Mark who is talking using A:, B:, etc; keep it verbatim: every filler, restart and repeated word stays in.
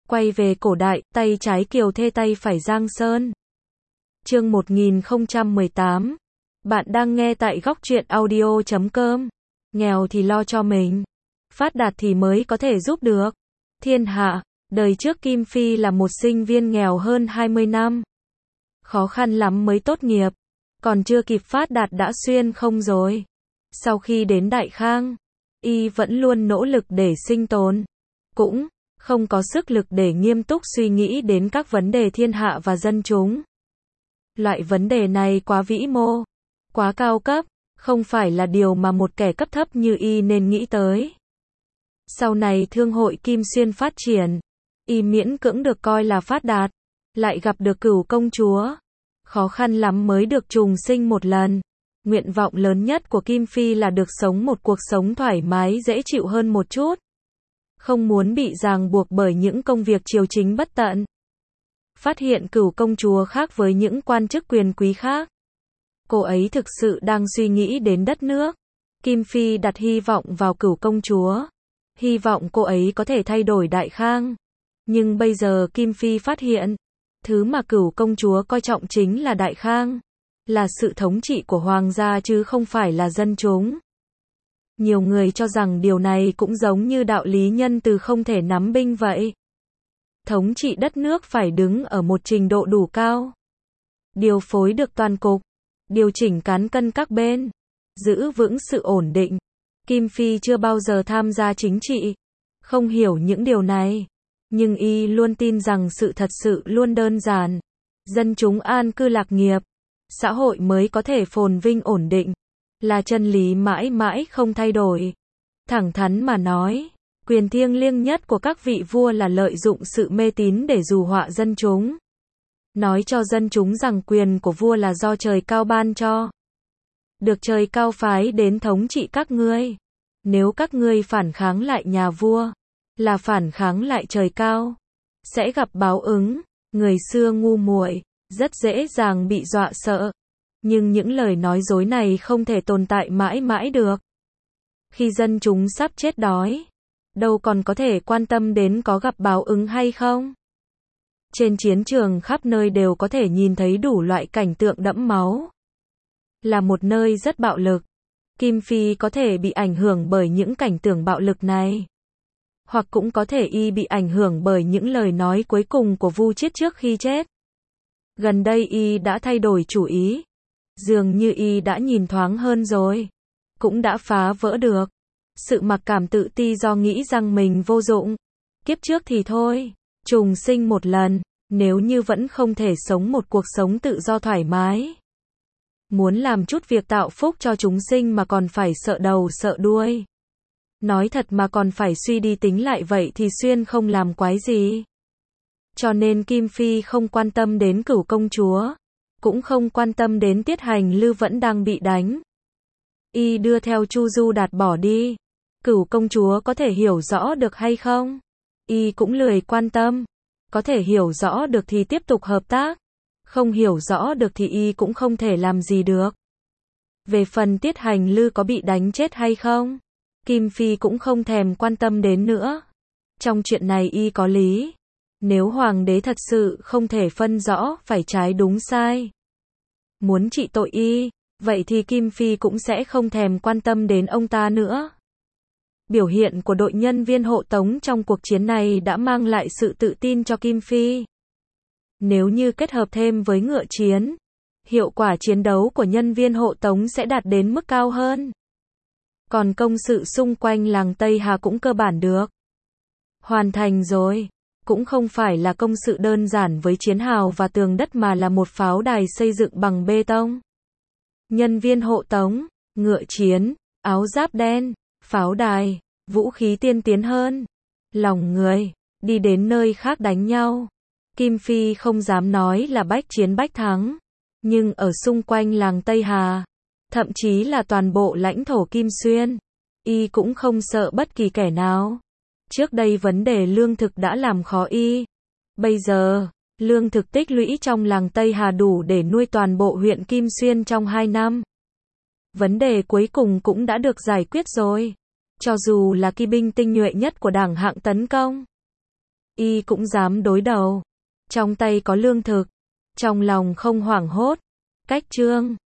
A: Quay về cổ đại, tay trái Kiều Thê tay phải Giang Sơn. Chương một nghìn không trăm mười tám. Bạn đang nghe tại góc truyện audio chấm com. Nghèo thì lo cho mình, phát đạt thì mới có thể giúp được thiên hạ. Đời trước Kim Phi là một sinh viên nghèo hơn hai mươi năm. Khó khăn lắm mới tốt nghiệp, còn chưa kịp phát đạt đã xuyên không rồi. Sau khi đến Đại Khang, y vẫn luôn nỗ lực để sinh tồn, cũng không có sức lực để nghiêm túc suy nghĩ đến các vấn đề thiên hạ và dân chúng. Loại vấn đề này quá vĩ mô, quá cao cấp, không phải là điều mà một kẻ cấp thấp như y nên nghĩ tới. Sau này thương hội Kim Xuyên phát triển, y miễn cưỡng được coi là phát đạt, lại gặp được Cửu công chúa. Khó khăn lắm mới được trùng sinh một lần. Nguyện vọng lớn nhất của Kim Phi là được sống một cuộc sống thoải mái dễ chịu hơn một chút. Không muốn bị ràng buộc bởi những công việc triều chính bất tận. Phát hiện Cửu công chúa khác với những quan chức quyền quý khác. Cô ấy thực sự đang suy nghĩ đến đất nước. Kim Phi đặt hy vọng vào Cửu công chúa. Hy vọng cô ấy có thể thay đổi Đại Khang. Nhưng bây giờ Kim Phi phát hiện, thứ mà Cửu công chúa coi trọng chính là Đại Khang, là sự thống trị của hoàng gia chứ không phải là dân chúng. Nhiều người cho rằng điều này cũng giống như đạo lý nhân từ không thể nắm binh vậy. Thống trị đất nước phải đứng ở một trình độ đủ cao, điều phối được toàn cục, điều chỉnh cán cân các bên, giữ vững sự ổn định. Kim Phi chưa bao giờ tham gia chính trị, không hiểu những điều này, nhưng y luôn tin rằng sự thật sự luôn đơn giản. Dân chúng an cư lạc nghiệp, xã hội mới có thể phồn vinh ổn định, là chân lý mãi mãi không thay đổi. Thẳng thắn mà nói, quyền thiêng liêng nhất của các vị vua là lợi dụng sự mê tín để dù họa dân chúng. Nói cho dân chúng rằng quyền của vua là do trời cao ban cho. Được trời cao phái đến thống trị các ngươi. Nếu các ngươi phản kháng lại nhà vua, là phản kháng lại trời cao, sẽ gặp báo ứng. Người xưa ngu muội, rất dễ dàng bị dọa sợ. Nhưng những lời nói dối này không thể tồn tại mãi mãi được. Khi dân chúng sắp chết đói, đâu còn có thể quan tâm đến có gặp báo ứng hay không. Trên chiến trường khắp nơi đều có thể nhìn thấy đủ loại cảnh tượng đẫm máu. Là một nơi rất bạo lực. Kim Phi có thể bị ảnh hưởng bởi những cảnh tượng bạo lực này. Hoặc cũng có thể y bị ảnh hưởng bởi những lời nói cuối cùng của Vu Chiết trước khi chết. Gần đây y đã thay đổi chủ ý. Dường như y đã nhìn thoáng hơn rồi. Cũng đã phá vỡ được sự mặc cảm tự ti do nghĩ rằng mình vô dụng. Kiếp trước thì thôi, trùng sinh một lần, nếu như vẫn không thể sống một cuộc sống tự do thoải mái. Muốn làm chút việc tạo phúc cho chúng sinh mà còn phải sợ đầu sợ đuôi. Nói thật mà còn phải suy đi tính lại vậy thì xuyên không làm quái gì. Cho nên Kim Phi không quan tâm đến Cửu công chúa, cũng không quan tâm đến Tiết Hành Lư vẫn đang bị đánh. Y đưa theo Chu Du Đạt bỏ đi. Cửu công chúa có thể hiểu rõ được hay không? Y cũng lười quan tâm. Có thể hiểu rõ được thì tiếp tục hợp tác. Không hiểu rõ được thì y cũng không thể làm gì được. Về phần Tiết Hành Lư có bị đánh chết hay không, Kim Phi cũng không thèm quan tâm đến nữa. Trong chuyện này y có lý. Nếu hoàng đế thật sự không thể phân rõ phải trái đúng sai, muốn trị tội y, vậy thì Kim Phi cũng sẽ không thèm quan tâm đến ông ta nữa. Biểu hiện của đội nhân viên hộ tống trong cuộc chiến này đã mang lại sự tự tin cho Kim Phi. Nếu như kết hợp thêm với ngựa chiến, hiệu quả chiến đấu của nhân viên hộ tống sẽ đạt đến mức cao hơn. Còn công sự xung quanh làng Tây Hà cũng cơ bản được hoàn thành rồi. Cũng không phải là công sự đơn giản với chiến hào và tường đất mà là một pháo đài xây dựng bằng bê tông. Nhân viên hộ tống, ngựa chiến, áo giáp đen, pháo đài, vũ khí tiên tiến hơn. Lòng người, đi đến nơi khác đánh nhau. Kim Phi không dám nói là bách chiến bách thắng. Nhưng ở xung quanh làng Tây Hà, thậm chí là toàn bộ lãnh thổ Kim Xuyên, y cũng không sợ bất kỳ kẻ nào. Trước đây vấn đề lương thực đã làm khó y. Bây giờ, lương thực tích lũy trong làng Tây Hà đủ để nuôi toàn bộ huyện Kim Xuyên trong hai năm. Vấn đề cuối cùng cũng đã được giải quyết rồi. Cho dù là kỵ binh tinh nhuệ nhất của đảng hạng tấn công, Y cũng dám đối đầu. Trong tay có lương thực. Trong lòng không hoảng hốt. Cách chương